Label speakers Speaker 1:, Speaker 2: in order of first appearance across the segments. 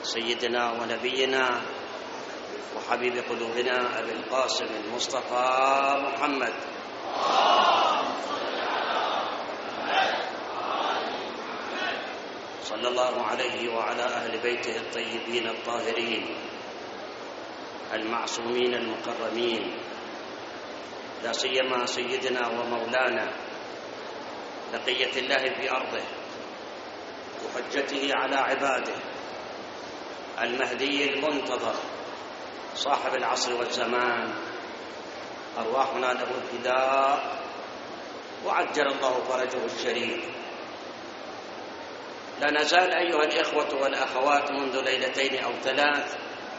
Speaker 1: سيدنا ونبينا وحبيب قلوبنا أبي القاسم المصطفى محمد صلى الله عليه وعلى أهل بيته الطيبين الطاهرين المعصومين المكرمين، لا سيما سيدنا ومولانا بقية الله في أرضه وحجته على عباده المهدي المنتظر صاحب العصر والزمان، أرواحنا له الفداء وعجل الله فرجه الشريف. لا نزال أيها الإخوة والأخوات منذ ليلتين أو ثلاث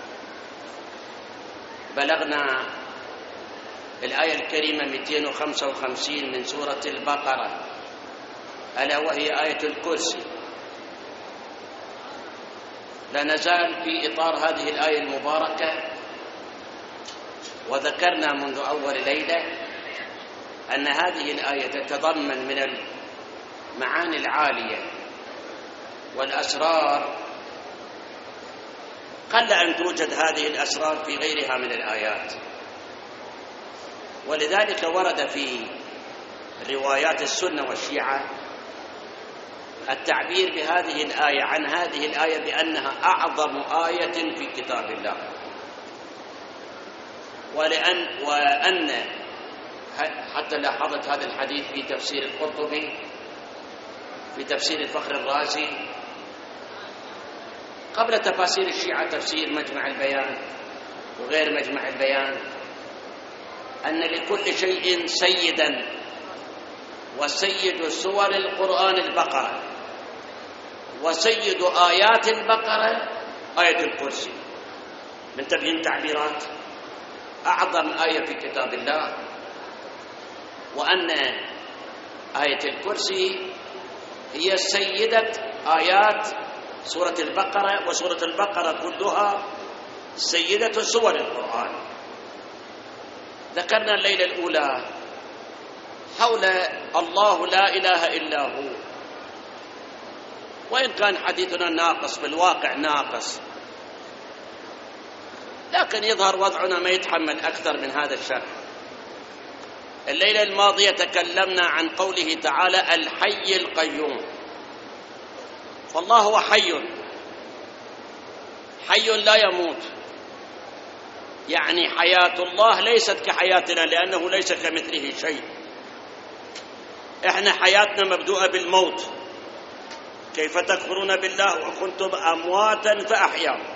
Speaker 1: بلغنا الآية الكريمة 255 من سورة البقرة، ألا وهي آية الكرسي. لا نزال في إطار هذه الآية المباركة، وذكرنا منذ أول ليلة أن هذه الآية تتضمن من المعاني العالية والأسرار قل أن توجد هذه الأسرار في غيرها من الآيات، ولذلك ورد في روايات السنة والشيعة التعبير بهذه الآية عن هذه الآية بأنها أعظم آية في كتاب الله، وأن حتى لاحظت هذا الحديث في تفسير القرطبي في تفسير الفخر الرازي قبل تفاسير الشيعة تفسير مجمع البيان وغير مجمع البيان، أن لكل شيء سيدا، وسيد سور القرآن البقرة، وسيد آيات البقرة آية الكرسي. من تبين تعبيرات أعظم آية في كتاب الله، وأن آية الكرسي هي سيدة آيات سورة البقرة، وسورة البقرة كلها سيدة سور القرآن. ذكرنا الليلة الأولى حول الله لا إله إلا هو، وإن كان حديثنا ناقص بالواقع ناقص، لكن يظهر وضعنا ما يتحمل أكثر من هذا الشرح. الليلة الماضية تكلمنا عن قوله تعالى الحي القيوم، فالله هو حي لا يموت، يعني حياة الله ليست كحياتنا لأنه ليس كمثله شيء. احنا حياتنا مبدوءة بالموت، كيف تكفرون بالله وكنتم أمواتا فأحياكم.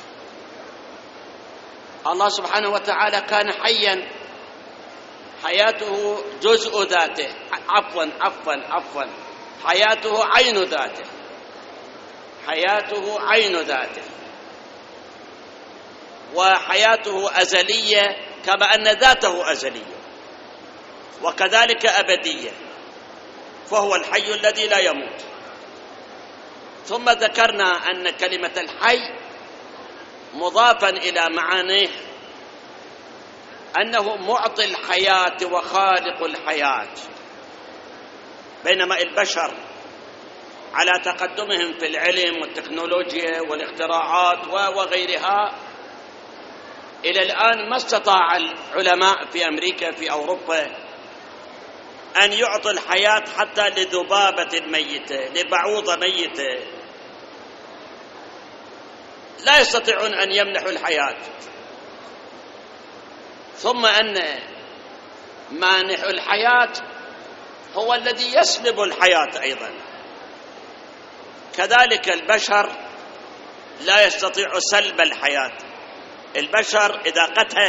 Speaker 1: الله سبحانه وتعالى كان حيا، حياته جزء ذاته، عفوا حياته عين ذاته، حياته عين ذاته، وحياته أزلية كما أن ذاته أزلية، وكذلك أبدية، فهو الحي الذي لا يموت. ثم ذكرنا أن كلمة الحي مضافا إلى معانيه أنه معطي الحياة وخالق الحياة، بينما البشر على تقدمهم في العلم والتكنولوجيا والاختراعات وغيرها إلى الآن ما استطاع العلماء في أمريكا في أوروبا أن يعطوا الحياة حتى لذبابة ميتة، لبعوضة ميتة، لا يستطيعون أن يمنحوا الحياة. ثم أن مانح الحياة هو الذي يسلب الحياة أيضا، كذلك البشر لا يستطيع سلب الحياة. البشر إذا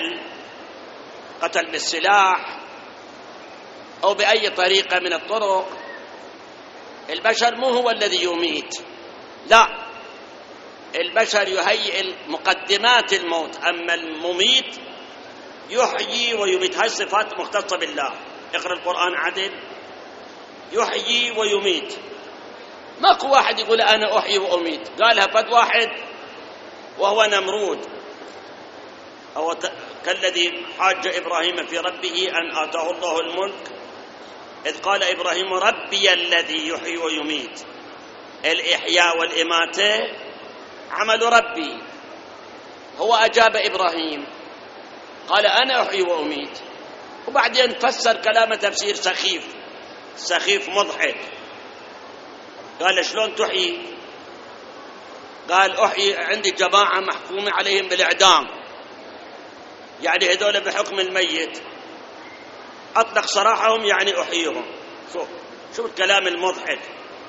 Speaker 1: قتل بالسلاح أو بأي طريقة من الطرق، البشر مو هو الذي يميت، لا، البشر يهيئ مقدمات الموت، أما المميت يحيي ويميت. هاي الصفات مختصة بالله. اقرأ القرآن عدل، يحيي ويميت. ماكو واحد يقول أنا أحيي وأميت، قالها فد واحد وهو نمرود، أو كالذي حاج إبراهيم في ربه أن آتاه الله الملك إذ قال إبراهيم ربي الذي يحيي ويميت. الإحياء والإماتة عمل ربي. هو أجاب إبراهيم قال أنا أحيي وأميت، وبعدين فسر كلامه تفسير سخيف مضحك. قال شلون تحيي؟ قال أحيي عندي جماعة محكوم عليهم بالإعدام، يعني هذول بحكم الميت، أطلق سراحهم يعني أحييهم. شوف الكلام المضحك.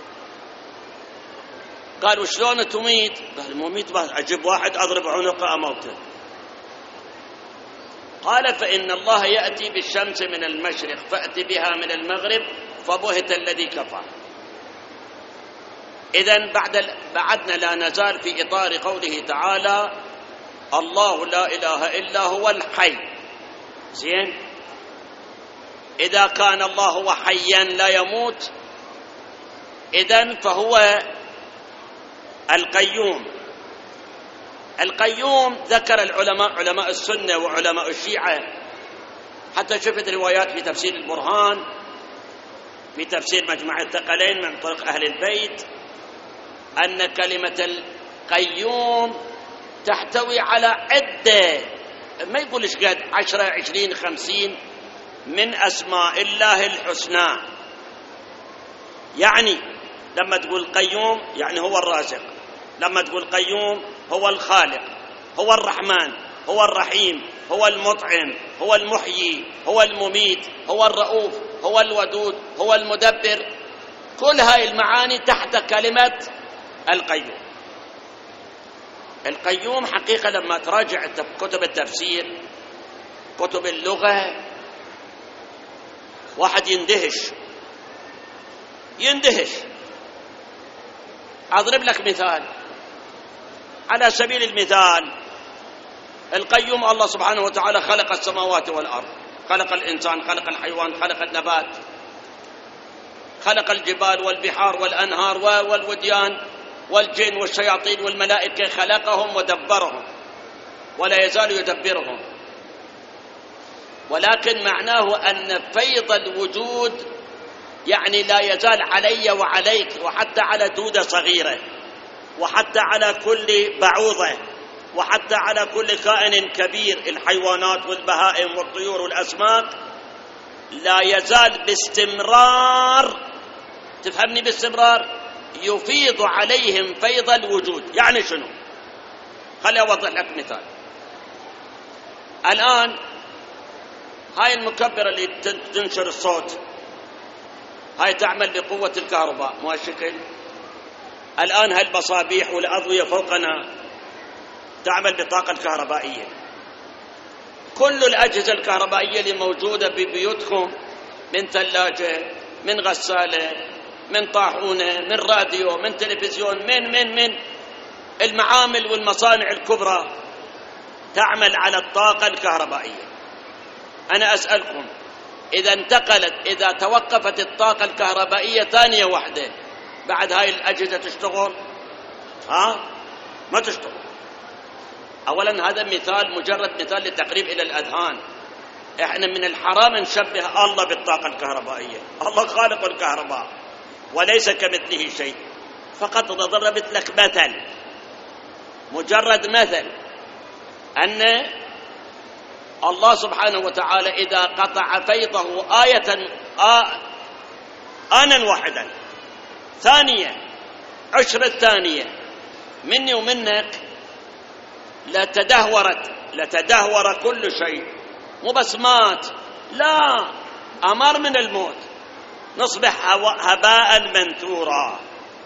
Speaker 1: قال وشلون تميت؟ قال مميت بس أجيب واحد أضرب عنقه أموته. قال فإن الله يأتي بالشمس من المشرق فأتي بها من المغرب فبهت الذي كفر. إذن بعدنا لا نزال في إطار قوله تعالى الله لا إله إلا هو الحي. زين، إذا كان الله هو حيا لا يموت إذن فهو القيوم ذكر العلماء، علماء السنة وعلماء الشيعة، حتى شفت روايات في تفسير البرهان، في تفسير مجمع الثقلين من طرق أهل البيت، أن كلمة القيوم تحتوي على عدة، ما يقول إيش قد 10 20 50 من أسماء الله الحسنى. يعني لما تقول قيوم يعني هو الرازق، لما تقول قيوم هو الخالق، هو الرحمن، هو الرحيم، هو المطعم، هو المحيي، هو المميت، هو الرؤوف، هو الودود، هو المدبر. كل هاي المعاني تحت كلمة القيوم. القيوم حقيقة لما تراجع كتب التفسير، كتب اللغة، واحد يندهش. أضرب لك مثال على سبيل المثال. القيوم الله سبحانه وتعالى خلق السماوات والأرض، خلق الإنسان، خلق الحيوان، خلق النبات، خلق الجبال والبحار والأنهار والوديان والجن والشياطين والملائكة، خلقهم ودبرهم ولا يزال يدبرهم. ولكن معناه أن فيض الوجود يعني لا يزال علي وعليك، وحتى على دودة صغيرة، وحتى على كل بعوضة، وحتى على كل كائن كبير، الحيوانات والبهائم والطيور والأسماك، لا يزال باستمرار، تفهمني، باستمرار يفيض عليهم فيض الوجود. يعني شنو؟ خلي أوضح لك مثال. الآن هاي المكبرة اللي تنشر الصوت هاي تعمل بقوة الكهرباء، مو هالشكل؟ الآن هالمصابيح والأضوية فوقنا تعمل بطاقة كهربائية. كل الأجهزة الكهربائية اللي موجودة ببيوتكم، من ثلاجة، من غسالة، من طاحونة، من راديو، من تلفزيون، من المعامل والمصانع الكبرى، تعمل على الطاقة الكهربائية. أنا أسألكم، إذا توقفت الطاقة الكهربائية ثانية واحدة، بعد هاي الأجهزة تشتغل؟ ما تشتغل. أولا هذا مجرد مثال للتقريب إلى الأذهان. إحنا من الحرام نشبه الله بالطاقة الكهربائية. الله خالق الكهرباء وليس كمثله شيء. فقط ضربت لك مثل، مجرد مثل، أن الله سبحانه وتعالى إذا قطع فيضه آنا واحدا، ثانية، 10 ثانية، مني ومنك لتدهور كل شيء، مو بس مات، لا، أمر من الموت، نصبح هباء منثورا.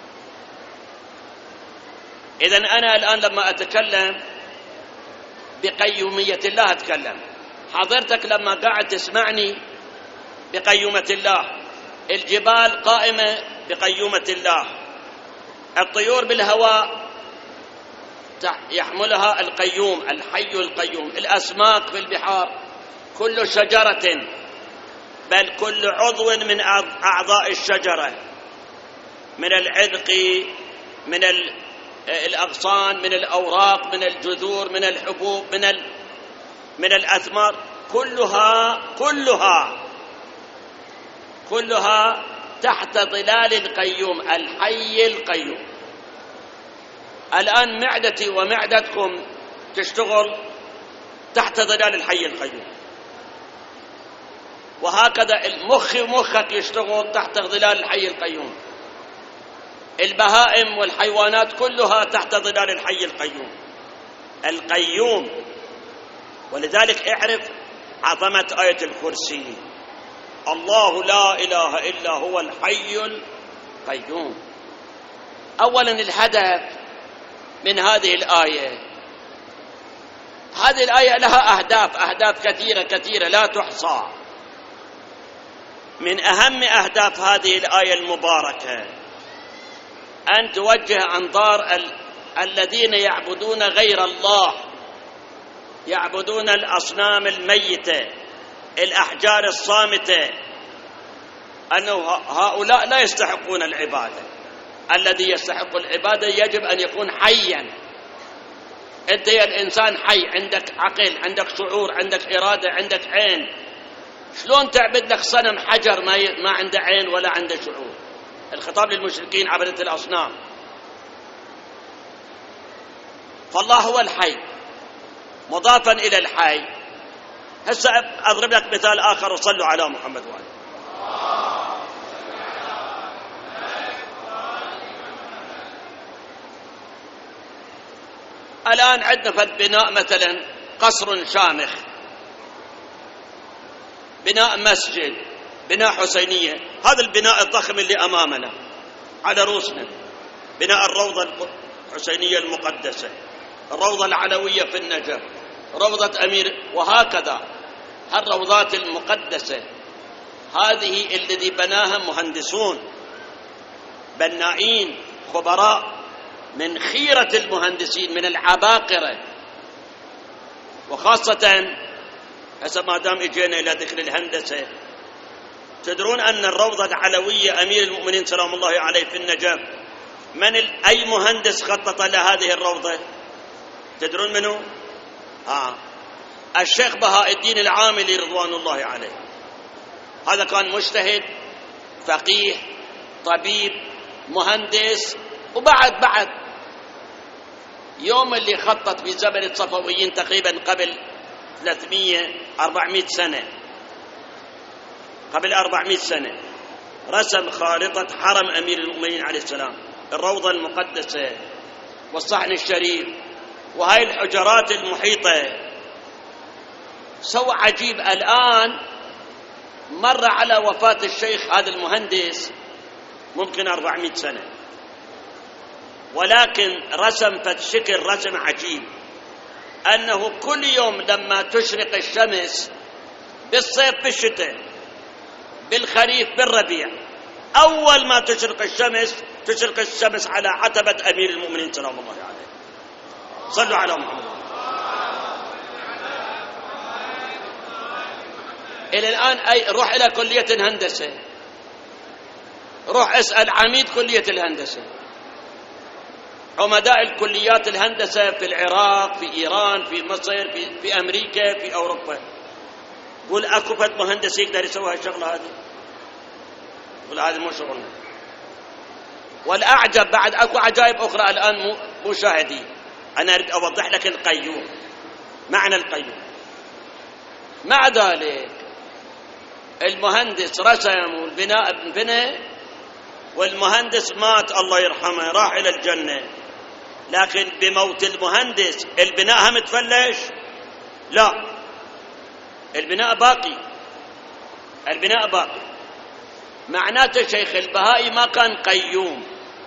Speaker 1: إذن أنا الآن لما أتكلم بقيومية الله أتكلم، حضرتك لما قاعد تسمعني بقيومة الله، الجبال قائمة بقيومة الله، الطيور بالهواء يحملها القيوم الحي القيوم، الأسماك في البحار، كل شجرة، بل كل عضو من أعضاء الشجرة، من العذق، من الأغصان، من الأوراق، من الجذور، من الحبوب، من الأثمار، كلها تحت ظلال القيوم الحي القيوم. الآن معدتي ومعدتكم تشتغل تحت ظلال الحي القيوم، وهكذا مخي ومخك يشتغل تحت ظلال الحي القيوم. البهائم والحيوانات كلها تحت ظلال الحي القيوم القيوم. ولذلك اعرف عظمة آية الكرسي: الله لا إله إلا هو الحي القيوم. أولا الهدف من هذه الآية، هذه الآية لها أهداف كثيرة لا تحصى. من أهم أهداف هذه الآية المباركة أن توجه أنظار الذين يعبدون غير الله، يعبدون الأصنام الميتة، الأحجار الصامتة، أنه هؤلاء لا يستحقون العبادة. الذي يستحق العبادة يجب أن يكون حيا. أنت يا الإنسان حي، عندك عقل، عندك شعور، عندك إرادة، عندك عين. شلون تعبد لك صنم حجر ما عنده عين ولا عنده شعور؟ الخطاب للمشركين عبدة الأصنام. فالله هو الحي مضافا إلى الحي. هسه أضرب لك مثال آخر، وصلوا على محمد وآله. الآن عندنا في البناء مثلا قصر شامخ، بناء مسجد، بناء حسينية. هذا البناء الضخم اللي أمامنا على رؤوسنا، بناء الروضة الحسينية المقدسة، الروضة العلوية في النجف، روضة أمير، وهكذا هالروضات المقدسة. هذه الذي بناها مهندسون بنائين خبراء من خيرة المهندسين، من العباقرة. وخاصة هسه ما دام اجينا الى ذكر الهندسة، تدرون ان الروضة العلوية امير المؤمنين سلام الله عليه في النجف، اي مهندس خطط لهذه الروضة؟ تدرون منه؟ الشيخ بهاء الدين العاملي رضوان الله عليه. هذا كان مجتهد، فقيه، طبيب، مهندس، وبعد يوم اللي خطط في زمن الصفويين تقريبا قبل 300-400 سنة، قبل 400 سنة رسم خارطة حرم أمير المؤمنين عليه السلام، الروضة المقدسة والصحن الشريف وهاي الحجرات المحيطة. سوى عجيب. الآن مر على وفاة الشيخ هذا المهندس ممكن 400 سنة، ولكن رسم شكل رسم عجيب، أنه كل يوم لما تشرق الشمس، بالصيف بالشتاء بالخريف بالربيع، أول ما تشرق الشمس على عتبة أمير المؤمنين سلام الله عليه. صلوا على محمد. إلى الآن روح إلى كلية الهندسة، روح اسأل عميد كلية الهندسة، عمداء الكليات الهندسة في العراق، في إيران، في مصر، في أمريكا، في أوروبا، قول أكو فد مهندس يقدر يسوي هالشغلة هذه؟ قول هذا مو شغلنا. والأعجب بعد أكو عجائب أخرى الآن مشاهدين. أنا أريد أوضح لك القيوم، معنى القيوم. مع ذلك المهندس رسم والبناء بنى، والمهندس مات الله يرحمه راح إلى الجنة، لكن بموت المهندس البناء هم تفلش؟ لا، البناء باقي، البناء باقي. معناته شيخ البهائي ما كان قيوم،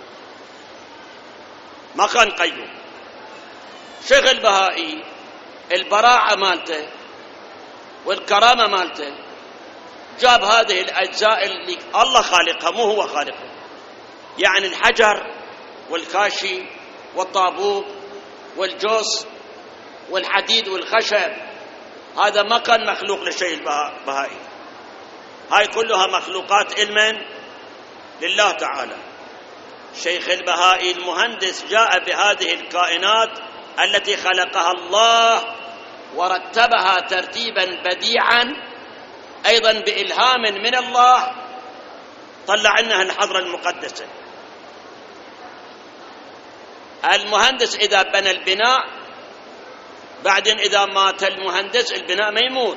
Speaker 1: ما كان قيوم. شيخ البهائي البراعة مالته والكرامة مالته جاب هذه الأجزاء اللي الله خالقها مو هو خالقها، يعني الحجر والكاشي والطابوق والجوس والحديد والخشب، هذا ما كان مخلوق لشيء البهائي، هاي كلها مخلوقات علما لله تعالى. شيخ البهائي المهندس جاء بهذه الكائنات التي خلقها الله ورتبها ترتيبا بديعا أيضا بإلهام من الله، طلع عنها الحضرة المقدسة. المهندس إذا بنى البناء بعدين إذا مات المهندس البناء ما يموت،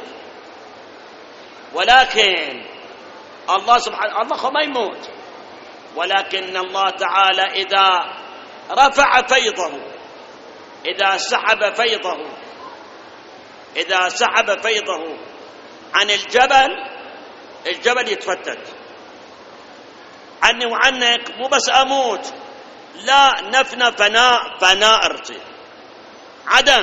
Speaker 1: ولكن الله سبحانه الله ما يموت، ولكن الله تعالى إذا رفع فيضه، إذا سحب فيضه عن الجبل يتفتت عني وعنك. مو بس أموت، لا، نفنى فناء ارتي عدم.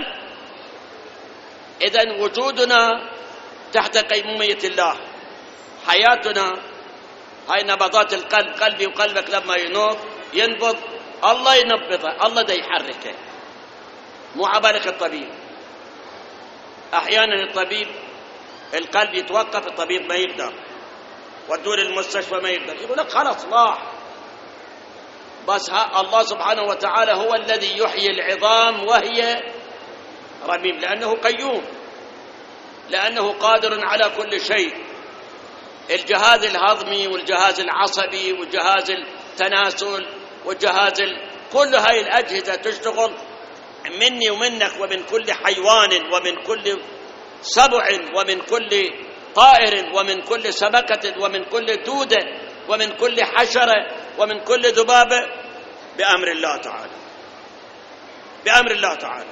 Speaker 1: إذن وجودنا تحت قيمومية الله، حياتنا هاي نبضات القلب، قلبي وقلبك لما ينبض الله ينبضه، الله دا يحركه، مو عبالك الطبيب. أحيانا الطبيب القلب يتوقف، الطبيب ما يقدر، ودور المستشفى ما يقدر، يقول لك خلاص راح. بس الله سبحانه وتعالى هو الذي يحيي العظام وهي رميم، لأنه قيوم، لأنه قادر على كل شيء. الجهاز الهضمي والجهاز العصبي والجهاز التناسل والجهاز كل هاي الأجهزة تشتغل مني ومنك ومن كل حيوان ومن كل سبع ومن كل طائر ومن كل سمكة ومن كل دودة ومن كل حشرة ومن كل ذبابة بأمر الله تعالى، بأمر الله تعالى.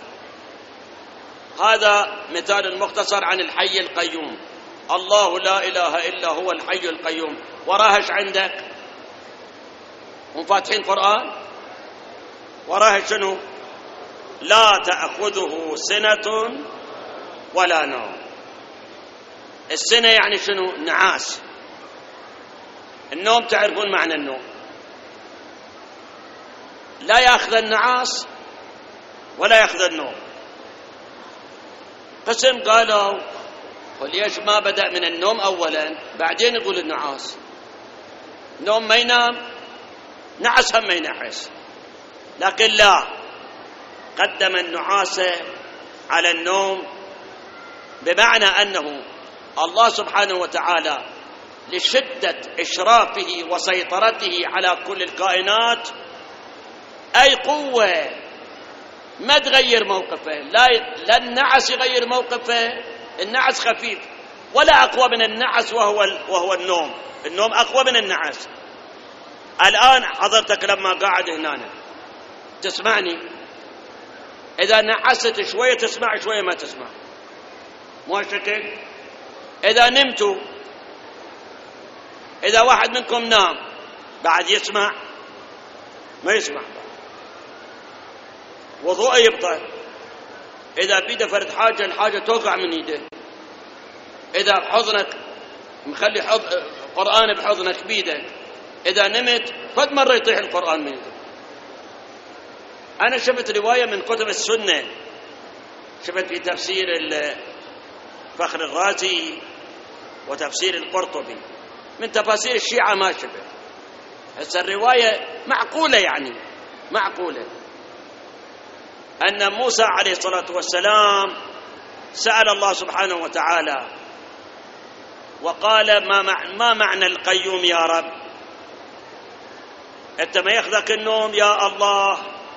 Speaker 1: هذا مثال مختصر عن الحي القيوم. الله لا إله إلا هو الحي القيوم. وراهش عندك وفاتحين قرآن، وراهش شنو؟ لا تأخذه سنة ولا نوم. السنة يعني شنو؟ نعاس. النوم تعرفون معنى النوم، لا يأخذ النعاس ولا يأخذ النوم. قسم قالوا وليش ما بدأ من النوم أولا بعدين يقول النعاس؟ نوم ما ينام، نعس هم ما ينعس، لكن لا، قدم النعاس على النوم، بمعنى أنه الله سبحانه وتعالى لشدة إشرافه وسيطرته على كل الكائنات أي قوة ما تغير موقفه. لا النعس يغير موقفه، النعس خفيف، ولا أقوى من النعس وهو النوم. النوم أقوى من النعس. الآن حضرتك لما قاعد هنا تسمعني، إذا نعست شوية تسمع، شوية ما تسمع، مو شكل. إذا نمتوا، إذا واحد منكم نام بعد يسمع ما يسمع، وضوءه يبطل. إذا بيده فرد حاجة الحاجة توقع من يده. إذا بحضنك مخلي قرآن بحضنك بيدك، إذا نمت فد مرة يطيح القرآن من يدك. أنا شفت رواية من كتب السنة، شفت في تفسير فخر الرازي وتفسير القرطبي، من تفاسير الشيعة ما شفت. هسه الرواية معقولة، يعني معقولة، أن موسى عليه الصلاة والسلام سأل الله سبحانه وتعالى وقال ما معنى القيوم يا رب؟ أنت ما يأخذك النوم يا الله؟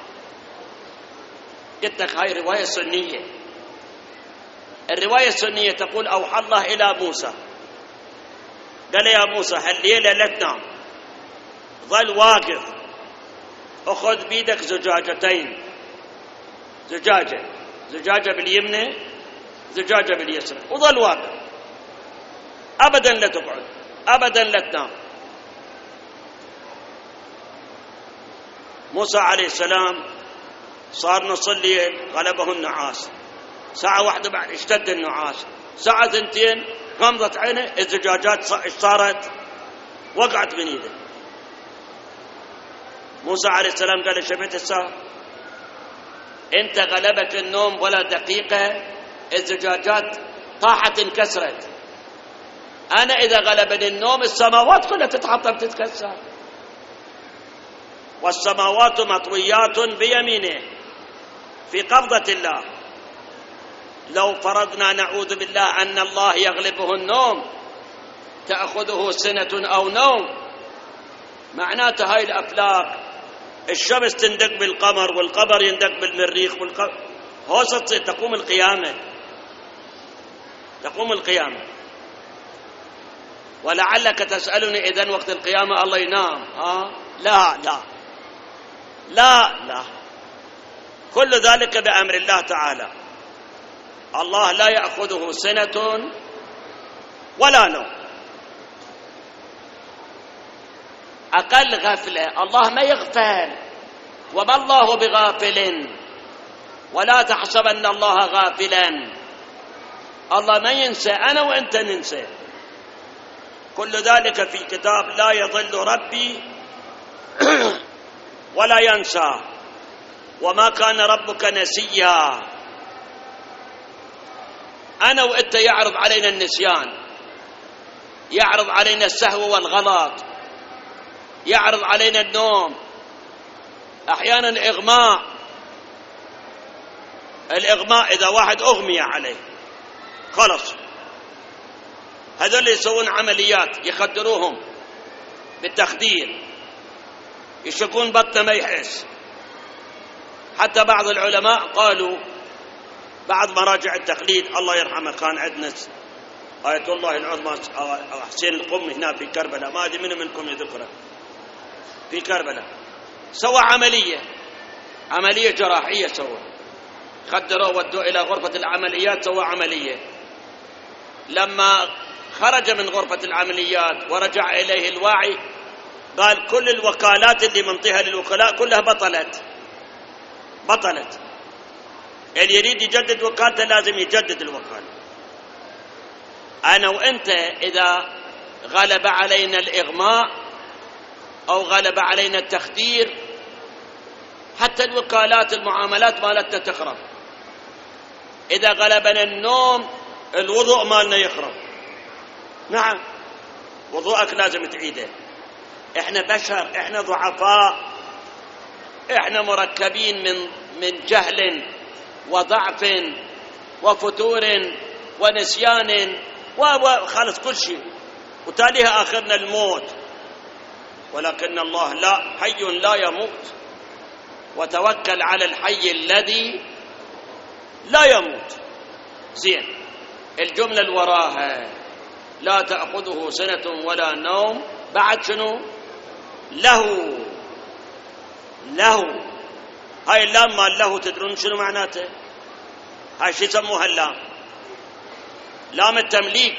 Speaker 1: قلت لك هاي رواية سنية. الرواية السنية تقول أوحى الله إلى موسى، قال يا موسى هالليلة لا تنام، ظل واقف، أخذ بيدك زجاجتين، زجاجة باليمنى زجاجة باليسرى، وظل واقف أبدا لا تقعد، أبدا لا تنام. موسى عليه السلام صار نص الليل غلبه النعاس، ساعة واحدة بعد اشتد النعاس، ساعة ثنتين غمضت عينه الزجاجات صارت وقعت من يده. موسى عليه السلام قال شفت الساعة؟ انت غلبك النوم ولا دقيقة الزجاجات طاحت انكسرت. انا اذا غلبني النوم السماوات كلها تتحطم تتكسر، والسماوات مطويات بيمينه في قبضة الله. لو فرضنا نعوذ بالله أن الله يغلبه النوم تأخذه سنة أو نوم، معناته هاي الأفلاك الشمس تندق بالقمر والقمر يندق بالمريخ هوسة تقوم القيامة. تقوم القيامة. ولعلك تسألني إذن وقت القيامة الله ينام؟ لا لا لا لا، كل ذلك بأمر الله تعالى. الله لا يأخذه سنة ولا نوم. أقل غفلة، الله ما يغفل، وما الله بغافل، ولا تحسبن الله غافلا. الله ما ينسى، أنا وأنت ننسى. كل ذلك في كتاب لا يضل ربي ولا ينسى، وما كان ربك نسيا. أنا وأنت يعرض علينا النسيان، يعرض علينا السهو والغلط، يعرض علينا النوم، أحيانا الإغماء إذا واحد أغمي عليه خلص. هذول يسوون عمليات يخدروهم بالتخدير، يشكون بطنه ما يحس. حتى بعض العلماء قالوا، بعض مراجع التقليد الله يرحمه، كان عندنا آية الله العظمى حسين القمي هنا في كربلاء، ما أدري منكم يذكره، في كربلاء سوى عملية جراحية، خدروه ودوه إلى غرفة العمليات، سوى عملية. لما خرج من غرفة العمليات ورجع إليه الوعي، قال كل الوكالات اللي منطيها للوكلاء كلها بطلت. اللي يريد يجدد وكالته لازم يجدد الوكالة. أنا وأنت إذا غلب علينا الإغماء أو غلب علينا التخدير، حتى الوكالات المعاملات مالتنا تخرب. إذا غلبنا النوم، الوضوء مالنا يخرب. نعم، وضوءك لازم تعيده. إحنا بشر، إحنا ضعفاء، إحنا مركبين من جهل وضعف وفتور ونسيان وخلص كل شيء، وتاليها آخرنا الموت. ولكن الله لا، حي لا يموت، وتوكل على الحي الذي لا يموت. زين، الجملة اللي وراها لا تأخذه سنة ولا نوم، بعد شنو؟ له. هاي اللام مال له تدرون شنو معناته؟ هاي شو يسموها اللام؟ لام التمليك.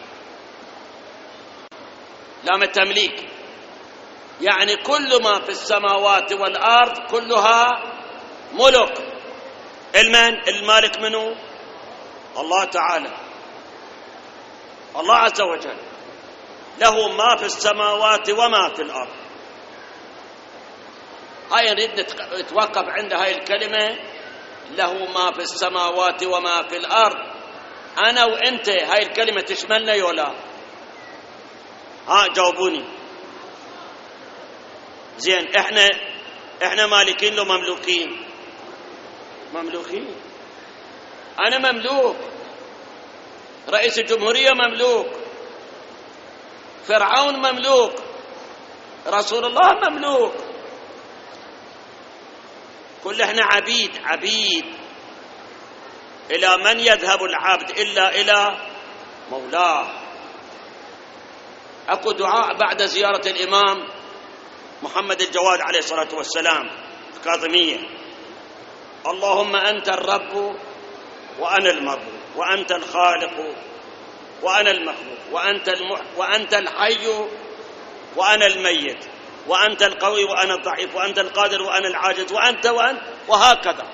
Speaker 1: لام التمليك يعني كل ما في السماوات والأرض كلها ملك. المالك منه؟ الله تعالى، الله عز وجل. له ما في السماوات وما في الأرض. هاي نريد نتوقف عند هاي الكلمة، له ما في السماوات وما في الأرض. أنا وأنت هاي الكلمة تشملنا يولا؟ جاوبوني. زين، احنا مالكين لو مملوكين؟ أنا مملوك، رئيس الجمهورية مملوك، فرعون مملوك، رسول الله مملوك، كل احنا عبيد. إلى من يذهب العبد إلا إلى مولاه. أكو دعاء بعد زيارة الإمام محمد الجواد عليه الصلاة والسلام في كاظمية: اللهم أنت الرب وأنا المرب، وأنت الخالق وأنا المخلوق، وأنت الحي وأنا الميت، وأنت القوي وأنا الضعيف، وأنت القادر وأنا العاجز، وأنت وهكذا.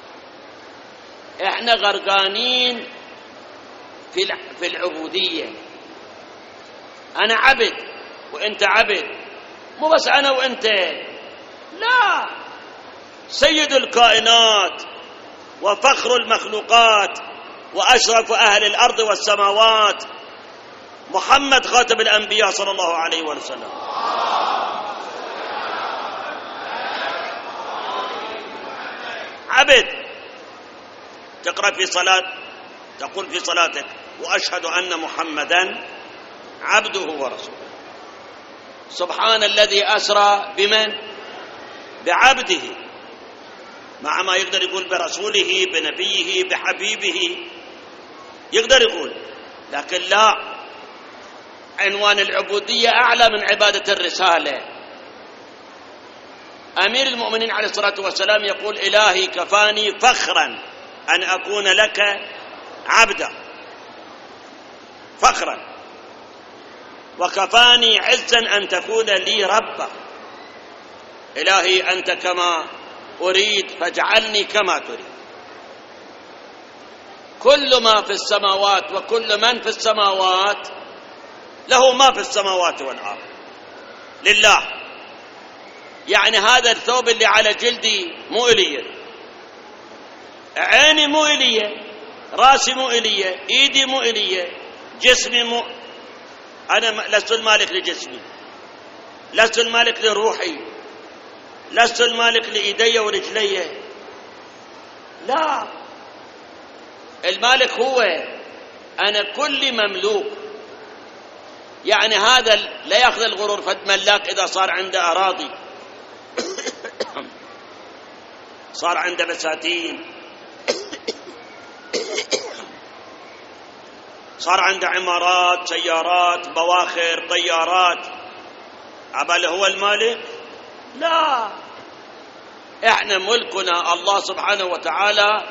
Speaker 1: إحنا غرقانين في العبودية. أنا عبد وأنت عبد، مو بس أنا وأنت، لا، سيد الكائنات وفخر المخلوقات وأشرف أهل الأرض والسماوات محمد خاتم الأنبياء صلى الله عليه وسلم. عبد. تقرأ في صلاة، تقول في صلاتك: وأشهد أن محمدا عبده ورسوله. سبحان الذي أسرى بعبده، مع ما يقدر يقول برسوله بنبيه بحبيبه، يقدر يقول، لكن لا، عنوان العبودية أعلى من عبادة الرسالة. أمير المؤمنين عليه الصلاة والسلام يقول: إلهي كفاني فخرا أن أكون لك عبدا، فخرا، وكفاني عزا أن تكون لي ربا. إلهي أنت كما أريد فاجعلني كما تريد. كل ما في السماوات وكل من في السماوات له ما في السماوات والأرض، لله. يعني هذا الثوب اللي على جلدي مو إلي، عيني مو إلي، راسي مو إلي، إيدي مو إلي، جسمي مو، أنا لست المالك لجسمي، لست المالك لروحي، لست المالك لإيدي ورجلي، لا، المالك هو، أنا كل مملوك. يعني هذا لا يأخذ الغرور فد ملاك إذا صار عنده أراضي، صار عنده بساتين، صار عنده عمارات، سيارات، بواخر، طيارات، عباله هو المالك؟ لا، احنا ملكنا الله سبحانه وتعالى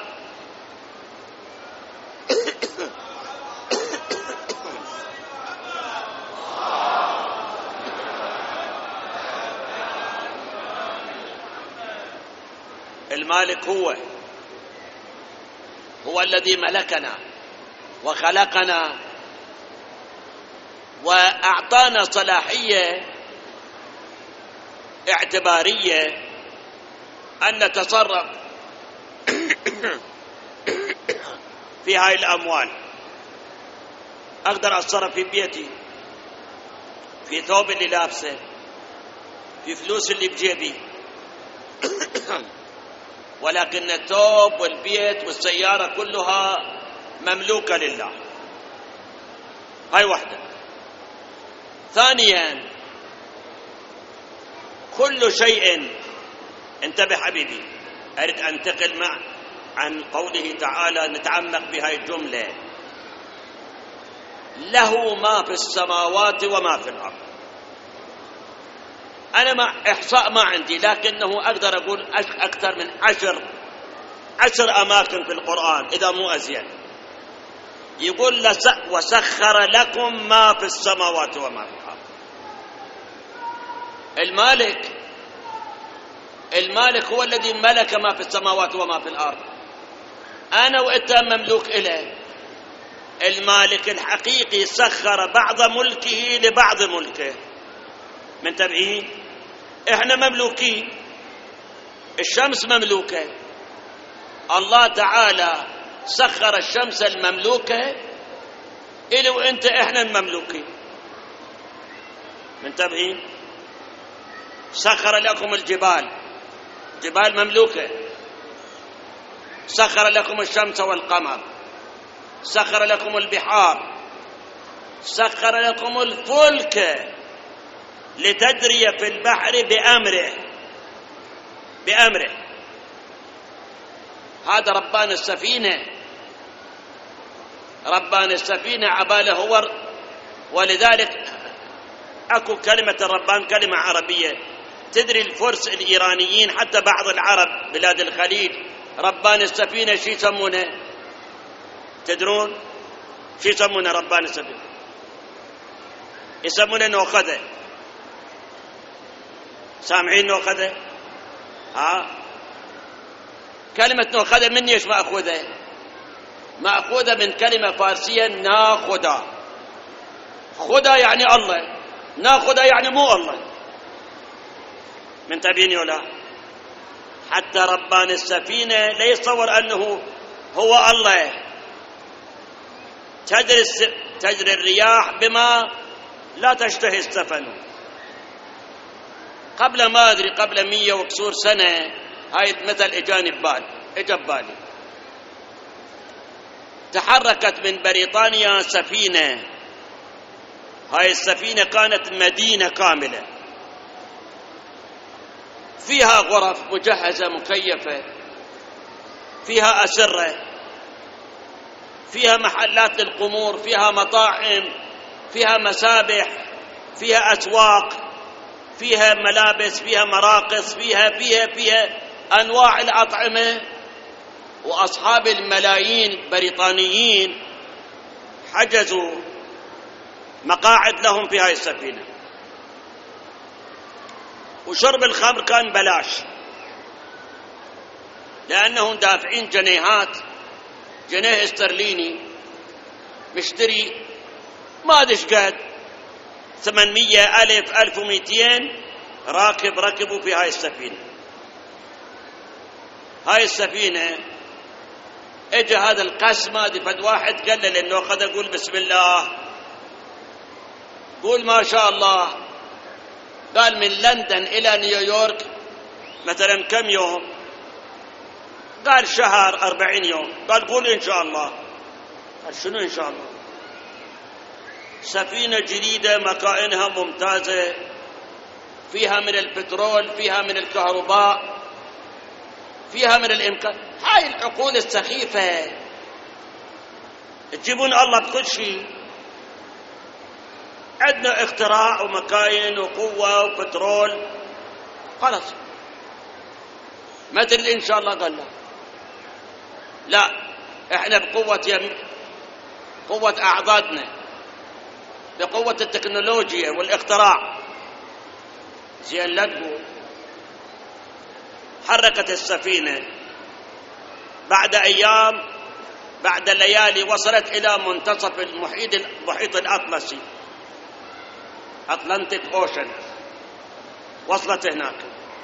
Speaker 1: المالك هو الذي ملكنا وخلقنا وأعطانا صلاحية اعتبارية أن نتصرف في هاي الأموال. أقدر أتصرف في بيتي، في ثوب اللي لابسه، في فلوس اللي بجيبي، ولكن الثوب والبيت والسيارة كلها مملوكة لله. هاي واحدة. ثانيا، كل شيء، انتبه حبيبي، أريد أنتقل عن قوله تعالى، نتعمق بهاي الجملة، له ما في السماوات وما في الأرض. أنا مع إحصاء ما عندي، لكنه أقدر أقول أكثر من 10 أماكن في القرآن إذا مو أزيد، يقول وسخر لكم ما في السماوات وما في الأرض. المالك هو الذي ملك ما في السماوات وما في الأرض. أنا وإنت مملوك إليه. المالك الحقيقي سخر بعض ملكه لبعض ملكه. منتبهين؟ إحنا مملوكين، الشمس مملوكة، الله تعالى سخر الشمس المملوكة إلي وإنت إحنا المملوكين. منتبهين؟ سخر لكم الجبال مملوكة، سخر لكم الشمس والقمر، سخر لكم البحار، سخر لكم الفلك لتجري في البحر بأمره. هذا ربان السفينة عباله هو. ولذلك أكو كلمة الربان كلمة عربية. تدري الفرس الإيرانيين حتى بعض العرب بلاد الخليج ربان السفينة شو يسمونه؟ تدرون شو يسمونه ربان السفينة؟ يسمونه نوخذة. سامعين نوخذة؟ كلمة نوخذة من ايش مأخوذة؟ مأخوذة من كلمة فارسية ناخذة. خذة يعني الله، ناخذة يعني مو الله. منتبهين ولا؟ حتى ربان السفينة لا يتصور أنه هو الله. تجري الرياح بما لا تشتهي السفن. قبل 100 وكسور سنة هاي مثل اجاني ببالي تحركت من بريطانيا سفينة. هاي السفينة كانت مدينة كاملة فيها غرف مجهزة مكيفة، فيها أسرة، فيها محلات للقمور، فيها مطاعم، فيها مسابح، فيها أسواق، فيها ملابس، فيها مراقص، فيها أنواع الأطعمة. وأصحاب الملايين البريطانيين حجزوا مقاعد لهم في هاي السفينة. وشرب الخمر كان بلاش، لأنهم دافعين جنيهات، جنيه استرليني مشتري ما أدري قد 800 ألف 1200 ركبوا في هاي السفينة. هاي السفينة اجى هذا القس ما ادري فد واحد قال له لانه قد اقول بسم الله، قول ما شاء الله. قال من لندن الى نيويورك مثلا كم يوم؟ قال شهر 40 يوم. قال قول ان شاء الله. قال شنو ان شاء الله؟ سفينة جديدة مكائنها ممتازة، فيها من البترول، فيها من الكهرباء، فيها من الإمكان. هاي العقول السخيفة تجيبون الله بكل شيء. عندنا اختراع ومكاين وقوة وبترول، خلاص ما تريد إن شاء الله. قال لا احنا بقوة قوة أعضادنا، بقوة التكنولوجيا والاختراع. زين لا تقول. حركت السفينة بعد أيام، بعد ليالي وصلت إلى منتصف المحيط الأطلسي، أطلنتيك أوشن. وصلت هناك،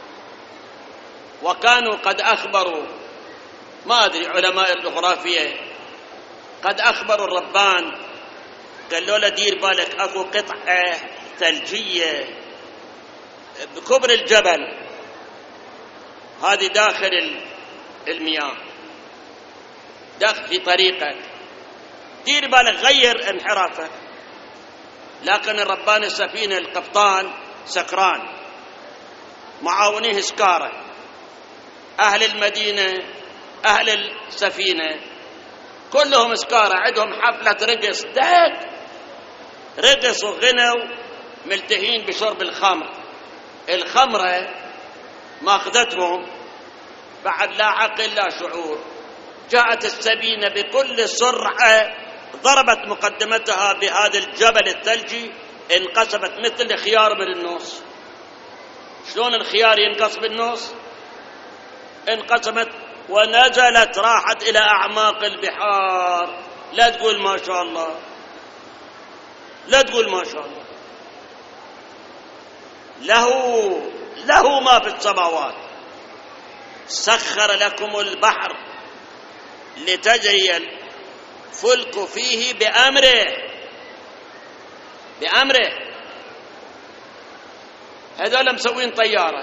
Speaker 1: وكانوا قد أخبروا، ما أدري علماء الجغرافية قد أخبروا الربان، قالوا له دير بالك أكو قطعة ثلجية بكبر الجبل، هذه داخل المياه، داخل في طريقك، دير بالك غير انحرافك. لكن الربان السفينة القبطان سكران، معاونيه سكارة، أهل المدينة أهل السفينة كلهم سكارة، عندهم حفلة رقص، رقص وغنوا، ملتهين بشرب الخمر. الخمرة ماخذتهم بعد لا عقل لا شعور. جاءت السفينة بكل سرعة، ضربت مقدمتها بهذا الجبل الثلجي، انقسمت مثل الخيار من النص. شلون الخيار ينقص بالنص؟ انقسمت ونزلت، راحت إلى أعماق البحار. لا تقول ما شاء الله، لا تقول ما شاء الله. له ما في السماوات، سخر لكم البحر لتجري الفلك فيه بأمره. هذول مسوين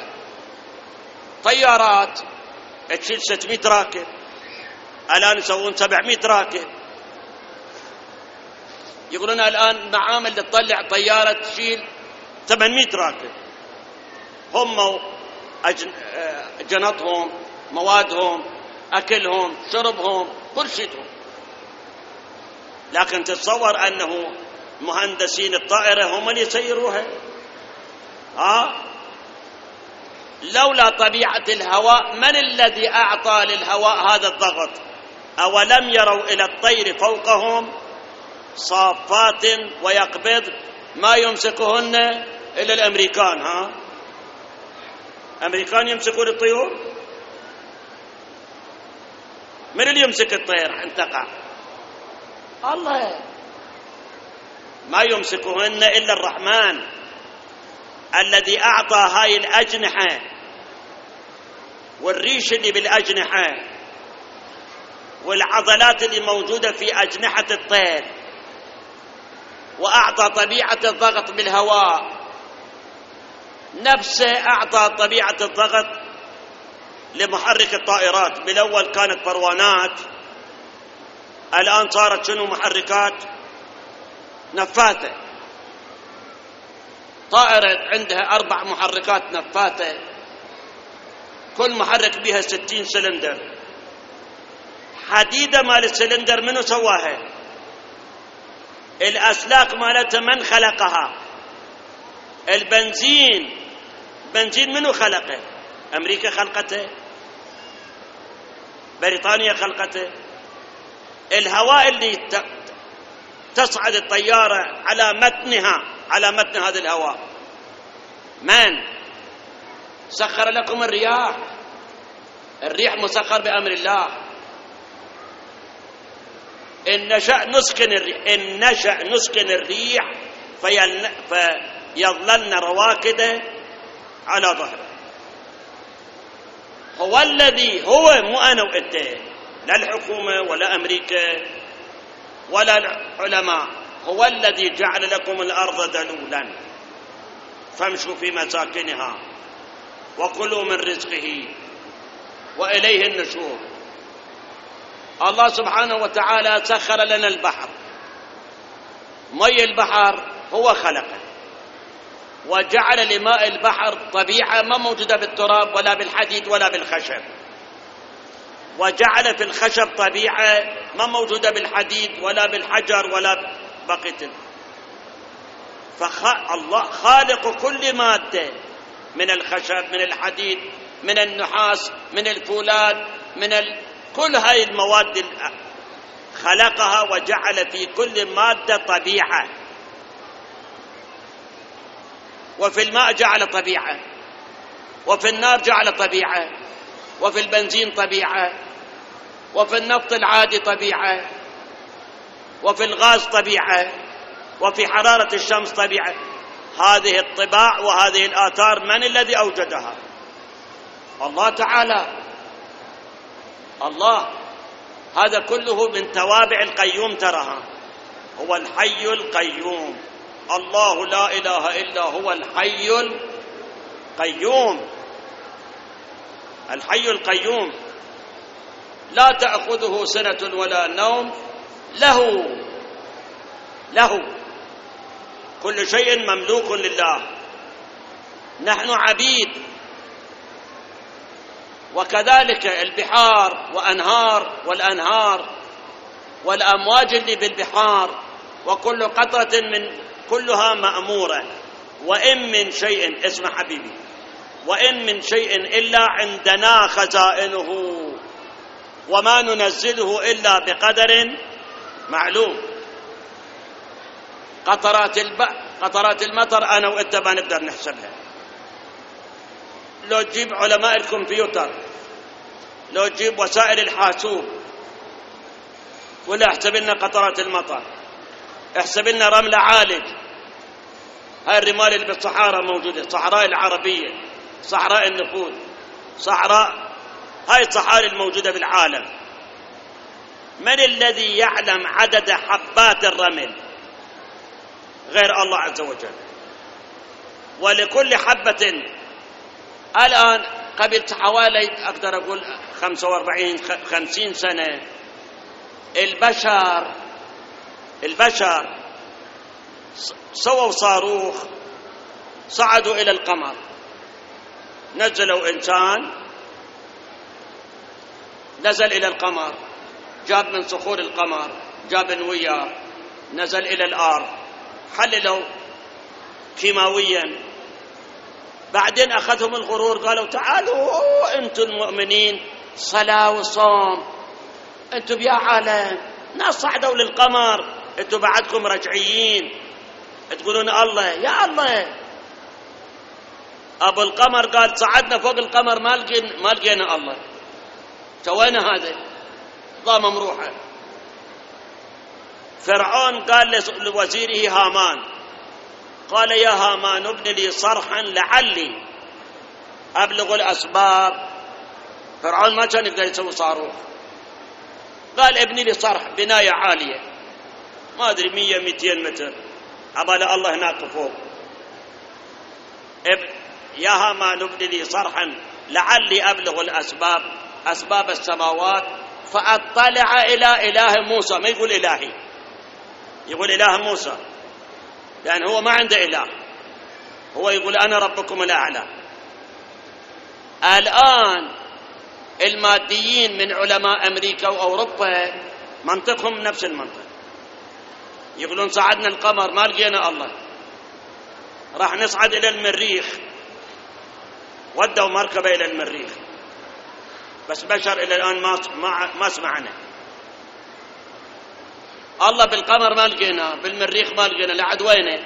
Speaker 1: طيارات تشيل 600 راكب، الآن يسوون 700 راكب. يقولون الآن معامل تطلع طيارة تشيل 800 راكب. هم جنطهم، موادهم، أكلهم، شربهم، كل شيء. لكن تتصور أنه مهندسين الطائرة هم اللي يسيروها؟ لولا طبيعة الهواء، من الذي أعطى للهواء هذا الضغط؟ أولم يروا إلى الطير فوقهم صافات ويقبض ما يمسكهن إلا الأمريكان. أمريكان يمسكون الطيور؟ من اللي يمسك الطير عن تقع؟ الله. ما يمسكهن إلا الرحمن الذي أعطى هاي الأجنحة والريش اللي بالأجنحة والعضلات اللي موجودة في أجنحة الطير، وأعطى طبيعة الضغط بالهواء. نفسه أعطى طبيعة الضغط لمحرك الطائرات. بالأول كانت بروانات، الآن صارت شنو؟ محركات نفاثة. طائرة عندها 4 محركات نفاثة كل محرك بها 60 سلندر. حديدة مال السلندر منو سواها؟ الأسلاك مالتها من خلقها؟ البنزين منو خلقه؟ أمريكا خلقته؟ بريطانيا خلقته؟ الهواء اللي تصعد الطيارة على متن هذا الهواء من سخر لكم؟ الريح مسخر بأمر الله. إن نشأ نسكن الريح فيظللن رواكده على ظهره. هو الذي هو مو أنا وأنت، لا الحكومة ولا أمريكا ولا العلماء، هو الذي جعل لكم الأرض ذلولا فامشوا في مساكنها وكلوا من رزقه وإليه النشور. الله سبحانه وتعالى سخر لنا البحر، مي البحر هو خلقه، وجعل لماء البحر طبيعة ما موجودة بالتراب ولا بالحديد ولا بالخشب، وجعل في الخشب طبيعة ما موجودة بالحديد ولا بالحجر ولا بقية. فالله خالق كل مادة، من الخشب، من الحديد، من النحاس، من الفولاذ، كل هاي المواد خلقها وجعل في كل مادة طبيعة. وفي الماء جعل طبيعة، وفي النار جعل طبيعة، وفي البنزين طبيعة، وفي النفط العادي طبيعة، وفي الغاز طبيعة، وفي حرارة الشمس طبيعة. هذه الطباع وهذه الآثار من الذي أوجدها؟ الله تعالى. الله هذا كله من توابع القيوم، تراها هو الحي القيوم. الله لا إله إلا هو الحي القيوم. الحي القيوم لا تأخذه سنة ولا نوم، له كل شيء مملوك لله، نحن عبيد. وكذلك البحار والأنهار والأمواج اللي بالبحار، وكل قطرة كلها مأمورة. وإن من شيء، اسمع حبيبي، وإن من شيء إلا عندنا خزائنه وما ننزله إلا بقدر معلوم. قطرات المطر أنا وإنت ما نقدر نحسبها. لو تجيب علماء الكمبيوتر، لو تجيب وسائل الحاسوب، ولا احسب لنا قطرات المطر، احسب لنا رمل عالج. هاي الرمال اللي بالصحراء موجودة، صحراء العربية، صحراء النفوذ، هاي الصحاري الموجودة بالعالم. من الذي يعلم عدد حبات الرمل غير الله عز وجل؟ ولكل حبة الآن قبل حوالي أقدر أقول 45-50 سنة البشر سووا صاروخ، صعدوا إلى القمر، نزلوا إنسان نزل إلى القمر، جاب من صخور القمر، جاب وياه، نزل إلى الأرض، حللوا كيماويا. بعدين أخذهم الغرور، قالوا تعالوا أنتم المؤمنين، صلاة وصوم، أنتم يا عالم ناس صعدوا للقمر، أنتم بعدكم رجعيين تقولون الله يا الله. أبو القمر قال صعدنا فوق القمر ما لقينا الله، سوينا هذا ضام مروحة. فرعون قال لوزيره هامان، قال يا هامان ابن لي صرحا لعلي أبلغ الأسباب. فرعون ما كان يقدر يسوي صاروخ، قال ابني لي صرح، بناية عالية ما أدري 100-200 متر، عبال الله هناك فوق. يا هامان ابن لي صرحا لعلي أبلغ الأسباب، أسباب السماوات، فأطلع إلى إله موسى. ما يقول إلهي، يقول إله موسى، لأن هو ما عنده إله، هو يقول أنا ربكم الأعلى. الآن الماديين من علماء أمريكا وأوروبا منطقهم نفس المنطق، يقولون صعدنا القمر ما لقينا الله، راح نصعد إلى المريخ، ودوا مركبة إلى المريخ، بس بشر إلى الآن ما سمعنا. الله بالقمر ما لقينا، بالمريخ ما لقينا، لعد وينه؟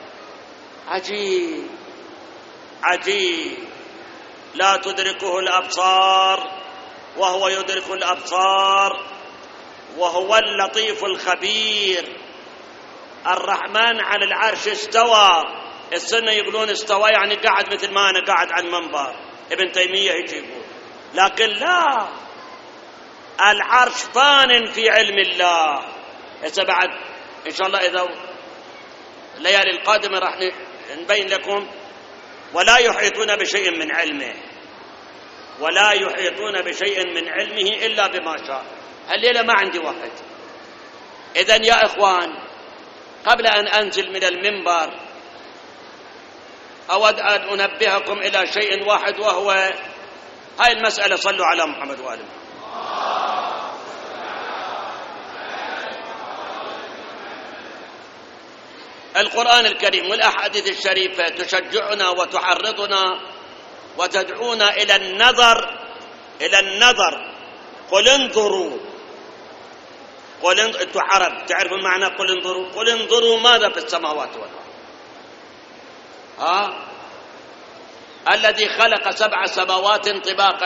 Speaker 1: عجيب عجيب، لا تدركه الأبصار وهو يدرك الأبصار وهو اللطيف الخبير. الرحمن على العرش استوى، السنة يقولون استوى يعني قاعد مثل ما أنا قاعد على المنبر، ابن تيمية هيك يقول، لكن لا، العرش فان في علم الله. هسه بعد إن شاء الله إذا الليالي القادمة راح نبين لكم ولا يحيطون بشيء من علمه، ولا يحيطون بشيء من علمه إلا بما شاء. الليلة ما عندي وقت، إذن يا إخوان قبل أن أنزل من المنبر أود أن أنبهكم إلى شيء واحد، وهو هاي المسألة. صلوا على محمد وآله. القرآن الكريم والأحاديث الشريفة تشجعنا وتحرضنا وتدعونا إلى النظر. قل انظروا، أنتم عرب تعرفون معنى قل انظروا؟ قل انظروا ماذا في السماوات والأرض. الذي خلق 7 سماوات طباقا،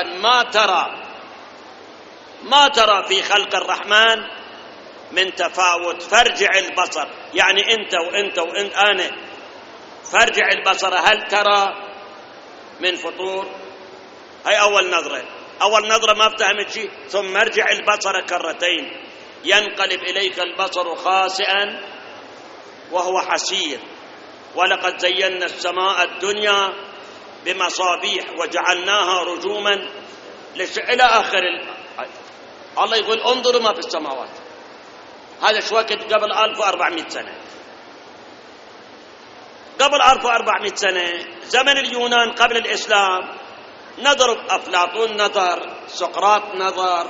Speaker 1: ما ترى في خلق الرحمن من تفاوت. فارجع البصر، يعني أنت وأنت أنا، فارجع البصر هل ترى من فطور؟ هاي أول نظرة ما افتهمت شيء. ثم ارجع البصر كرتين ينقلب إليك البصر خاسئا وهو حسير، ولقد زينا السماء الدنيا بمصابيح وجعلناها رجوما إلى آخر الله يقول انظروا ما في السماوات. هذا شو وقت؟ قبل 1400 سنة. قبل 1400 سنة زمن اليونان قبل الإسلام، نظر أفلاطون نظر، سقراط نظر،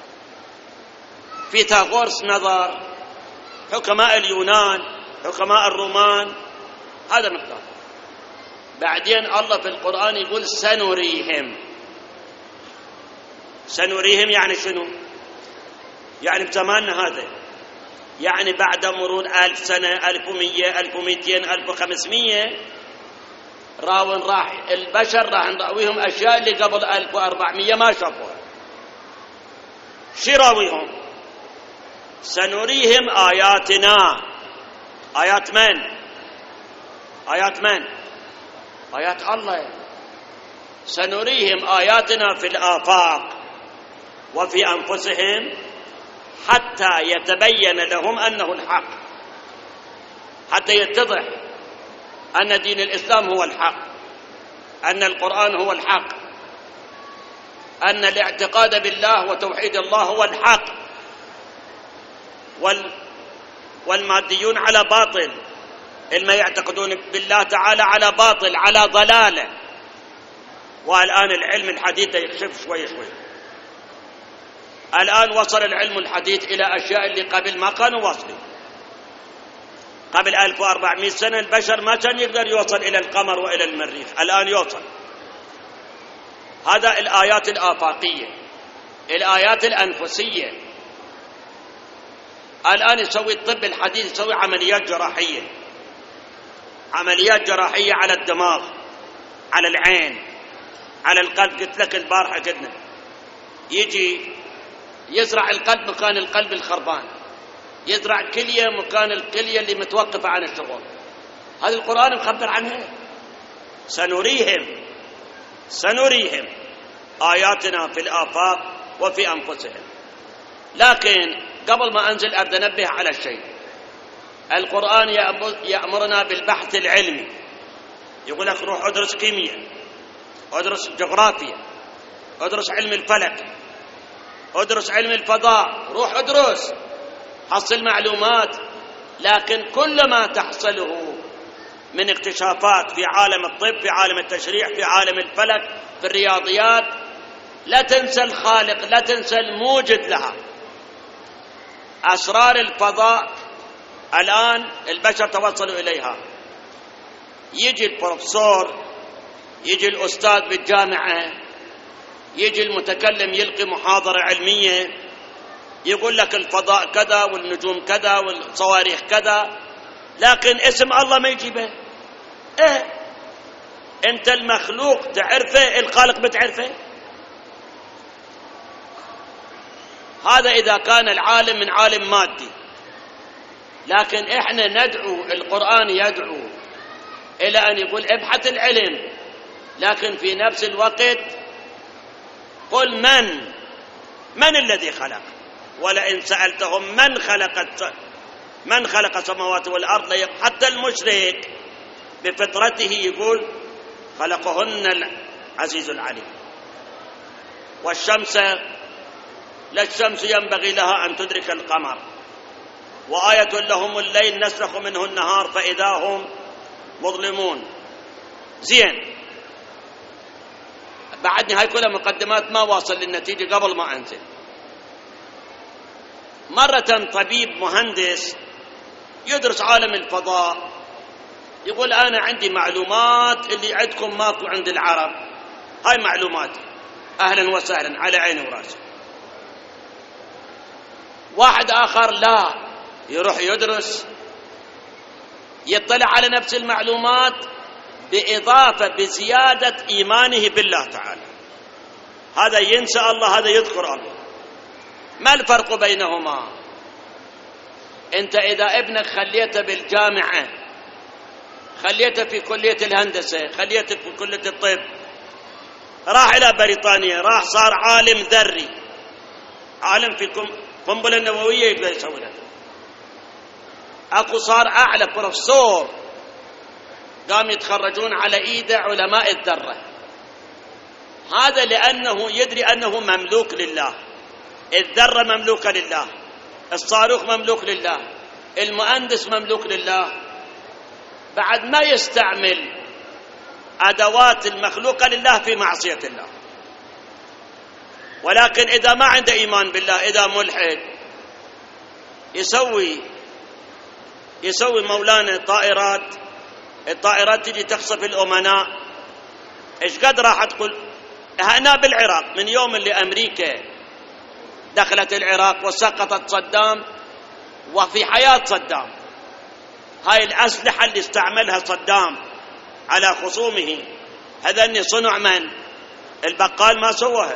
Speaker 1: فيثاغورس نظر، حكماء اليونان، حكماء الرومان، هذا مقدار. بعدين الله في القرآن يقول سنريهم يعني شنو؟ يعني بزماننا هذا، يعني بعد مرور 1000 سنة، 1100 1200 1500 راح البشر راح نراويهم أشياء اللي قبل 1400 ما شافوها. شي راويهم؟ سنريهم آياتنا. آيات من؟ آيات الله. سنريهم آياتنا في الآفاق وفي أنفسهم حتى يتبين لهم أنه الحق، حتى يتضح أن دين الإسلام هو الحق، أن القرآن هو الحق، أن الاعتقاد بالله وتوحيد الله هو الحق، والماديون على باطل، إلما يعتقدون بالله تعالى على باطل، على ضلالة. والآن العلم الحديث يكشف شوي. الآن وصل العلم الحديث إلى أشياء اللي قبل ما كانوا واصلين. قبل 1400 سنة البشر ما كان يقدر يوصل إلى القمر وإلى المريخ، الآن يوصل. هذا الآيات الآفاقية، الآيات الأنفسية. الآن يسوي الطب الحديث، يسوي عمليات جراحية على الدماغ، على العين، على القلب. قلت لك البارحة قلنا يجي يزرع القلب مكان القلب الخربان، يزرع كلية مكان الكلية اللي متوقفة عن الشغل. هذا القرآن مخبر عنها. سنريهم آياتنا في الآفاق وفي أنفسهم. لكن قبل ما أنزل أريد أنبه على الشيء. القرآن يأمرنا بالبحث العلمي، يقول لك روح ادرس كيمياء، ادرس جغرافيا، ادرس علم الفلك، ادرس علم الفضاء، روح ادرس، حصل معلومات. لكن كل ما تحصله من اكتشافات في عالم الطب، في عالم التشريع، في عالم الفلك، في الرياضيات. لا تنسى الخالق، لا تنسى الموجد لها. أسرار الفضاء الآن البشر توصلوا إليها. يجي البروفيسور، يجي الأستاذ بالجامعة، يجي المتكلم يلقي محاضرة علمية يقول لك الفضاء كذا والنجوم كذا والصواريخ كذا، لكن اسم الله ما يجيبه. انت المخلوق تعرفه، الخالق بتعرفه. هذا إذا كان العالم من عالم مادي. لكن إحنا ندعو، القرآن يدعو إلى أن يقول ابحث العلم، لكن في نفس الوقت قل من الذي خلق. ولئن سألتهم من خلق السماوات والأرض، حتى المشرك بفطرته يقول خلقهن العزيز العليم. والشمس لا الشمس ينبغي لها أن تدرك القمر، وآية لهم الليل نسلخ منه النهار فإذا هم مظلمون. زين، بعدني هاي كلها مقدمات، ما واصل للنتيجة قبل ما أنزل. مرة طبيب مهندس يدرس عالم الفضاء يقول أنا عندي معلومات اللي عندكم ماكو عند العرب، هاي معلومات، أهلا وسهلا، على عيني وراسي. واحد آخر لا، يروح يدرس، يطلع على نفس المعلومات بإضافة بزيادة إيمانه بالله تعالى. هذا ينسى الله، هذا يذكر الله. ما الفرق بينهما؟ أنت إذا ابنك خليته بالجامعة، خليته في كلية الهندسة، خليته في كلية الطب، راح إلى بريطانيا، راح صار عالم ذري، عالم في القنبلة النووية يقدر يسوي له. أكو صار أعلى بروفيسور، قام يتخرجون على إيده علماء الذرة. هذا لأنه يدري أنه مملوك لله. الذرة مملوكة لله، الصاروخ مملوك لله، المهندس مملوك لله. بعد ما يستعمل أدوات المخلوقة لله في معصية الله. ولكن إذا ما عنده إيمان بالله، إذا ملحد، يسوي مولانا الطائرات تجي تخصف الأمناء. إيش قد راح تقول هنا بالعراق من يوم اللي أمريكا دخلت العراق وسقطت صدام، وفي حياة صدام هاي الأسلحة اللي استعملها صدام على خصومه، هذا صنع من؟ البقال ما سووها،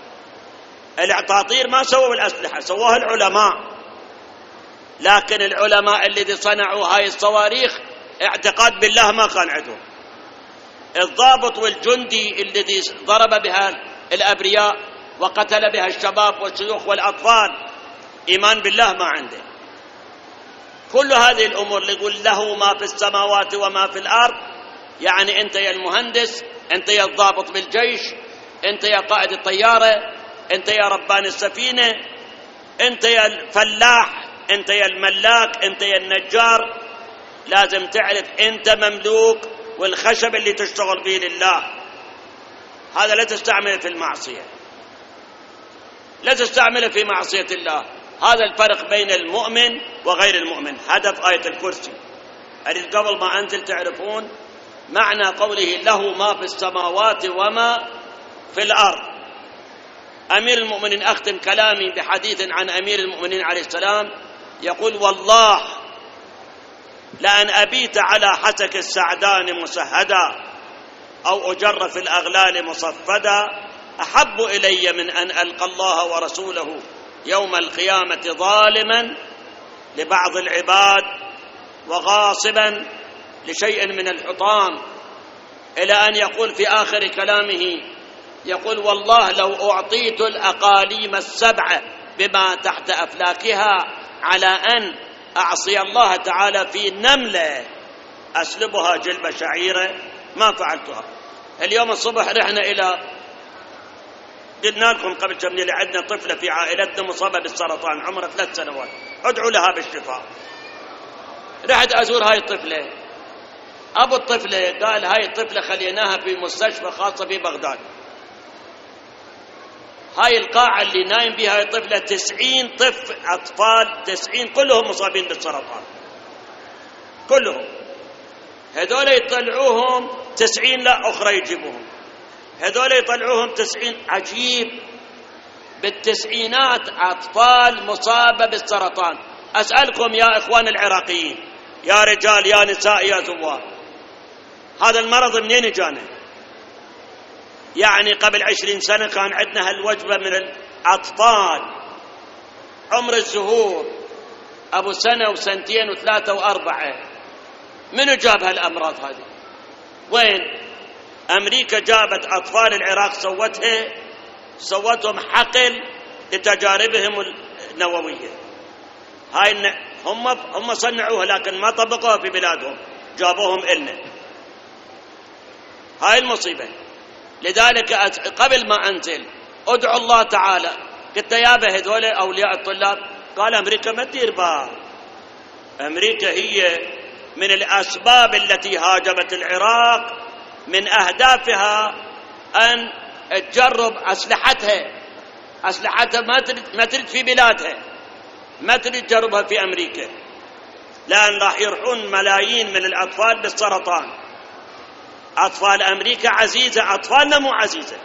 Speaker 1: العطاطير ما سووا الأسلحة، سووها العلماء. لكن العلماء الذي صنعوا هاي الصواريخ اعتقاد بالله ما كان عندهم. الضابط والجندي الذي ضرب بها الأبرياء وقتل بها الشباب والشيوخ والأطفال إيمان بالله ما عنده. كل هذه الأمور اللي يقول له ما في السماوات وما في الأرض، يعني أنت يا المهندس، أنت يا الضابط بالجيش، أنت يا قائد الطيارة، أنت يا ربان السفينة، أنت يا الفلاح، أنت يا الملاك، أنت يا النجار، لازم تعرف أنت مملوك، والخشب اللي تشتغل به لله. هذا لا تستعمله في المعصية، لا تستعمله في معصية الله. هذا الفرق بين المؤمن وغير المؤمن. هدف آية الكرسي أريد قبل ما أنزل تعرفون معنى قوله له ما في السماوات وما في الأرض. أمير المؤمنين، أختم كلامي بحديث عن أمير المؤمنين عليه السلام، يقول والله لأن أبيت على حسك السعدان مسهدا أو أجر في الأغلال مصفدا أحب إلي من أن ألقى الله ورسوله يوم القيامة ظالما لبعض العباد وغاصبا لشيء من الحطام، إلى أن يقول في آخر كلامه، يقول والله لو أعطيت الأقاليم السبع بما تحت أفلاكها على أن أعصي الله تعالى في نملة أسلبها جلب شعيرة ما فعلتها. اليوم الصبح رحنا قلنا لكم قبل كم ليلة عندنا طفلة في عائلتنا مصابة بالسرطان عمرها 3 سنوات، ادعوا لها بالشفاء. رحت أزور هاي الطفلة، أبو الطفلة قال هاي الطفلة خليناها في مستشفى خاصة في بغداد. هاي القاعة اللي نايم بها هاي الطفلة 90 أطفال 90 كلهم مصابين بالسرطان كلهم. هذول يطلعوهم 90 لا أخرى يجيبوهم، هذول يطلعوهم 90. عجيب، بالتسعينات أطفال مصابة بالسرطان. أسألكم يا إخوان العراقيين، يا رجال يا نساء يا زوار، هذا المرض منين جانا؟ يعني قبل 20 سنة كان عندنا هالوجبة من الأطفال عمر الزهور أبو سنة وسنتين وثلاثة وأربعة. منو جاب هالأمراض هذه؟ وين؟ أمريكا جابت أطفال العراق سوتهم حقل لتجاربهم النووية. هاي هم صنعوها لكن ما طبقوها في بلادهم، جابوهم إلنا. هاي المصيبة. لذلك قبل ما أنزل أدعو الله تعالى، قلت يا هذول أولياء الطلاب، قال أمريكا ما تدير بال، أمريكا هي من الأسباب التي هاجمت العراق، من أهدافها أن تجرب أسلحتها ما تريد في بلادها، ما تريد تجربها في أمريكا، لأن راح يرحون ملايين من الأطفال بالسرطان. أطفال أمريكا عزيزة، أطفالنا مو عزيزة.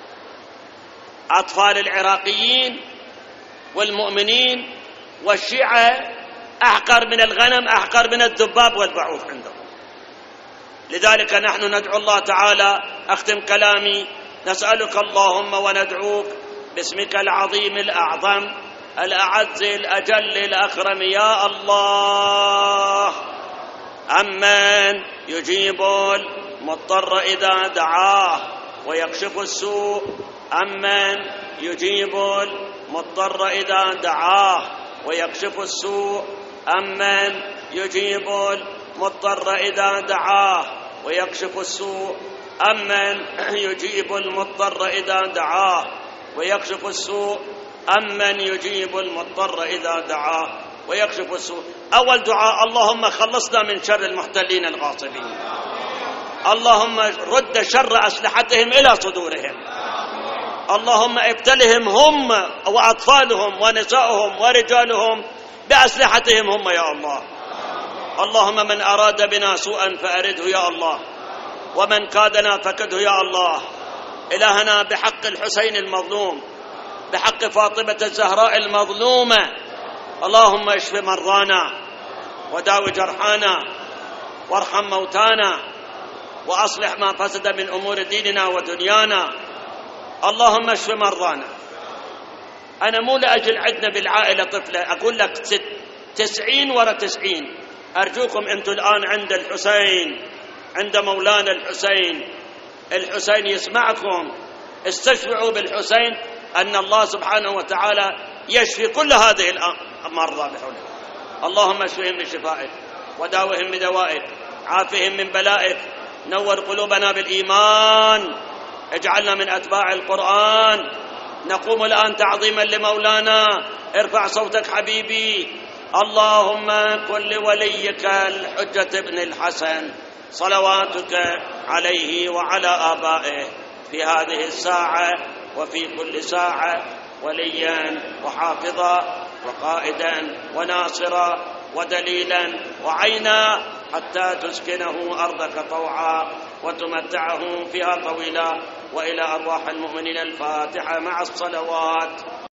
Speaker 1: أطفال العراقيين والمؤمنين والشيعة أحقر من الغنم، أحقر من الذباب والبعوض عندهم. لذلك نحن ندعو الله تعالى. أختم كلامي، نسألك اللهم وندعوك باسمك العظيم الأعظم الأعز الأجل الأكرم يا الله، أمن يجيب المضطر إذا دعاه ويكشف السوء، أمن يجيب المضطر إذا دعاه ويكشف السوء، أمن يجيب المضطر إذا دعاه ويكشف السوء، أمن يجيب المضطر إذا دعاه ويكشف السوء، أمن يجيب المضطر إذا دعاه ويكشف السوء. أول دعاء: اللهم خلصنا من شر المحتلين الغاصبين، اللهم رد شر أسلحتهم إلى صدورهم، اللهم ابتلهم هم وأطفالهم ونسائهم ورجالهم بأسلحتهم هم يا الله. اللهم من أراد بنا سوءا فأرده يا الله، ومن كادنا فكده يا الله. إلهنا بحق الحسين المظلوم، بحق فاطمة الزهراء المظلومة، اللهم اشف مرضانا وداوي جرحانا وارحم موتانا وأصلح ما فسد من أمور ديننا ودنيانا. اللهم اشف مرضانا. أنا مو لأجل عندنا بالعائلة طفلة، أقول لك 90 ورا 90. أرجوكم أنتم الآن عند الحسين، عند مولانا الحسين، الحسين يسمعكم، استشفعوا بالحسين أن الله سبحانه وتعالى يشفي كل هذه المرضى بحوله. اللهم اشفهم بشفائك وداوهم بدوائك، عافهم من بلائك، نور قلوبنا بالإيمان، اجعلنا من أتباع القرآن. نقوم الآن تعظيما لمولانا. ارفع صوتك حبيبي. اللهم كن لوليك الحجة ابن الحسن صلواتك عليه وعلى آبائه في هذه الساعة وفي كل ساعة وليا وحافظا وقائدا وناصرا ودليلا وعينا، حتى تسكنه أرضك طوعا وتمتعه فيها طويلا. وإلى أرواح المؤمنين الفاتحة مع الصلوات.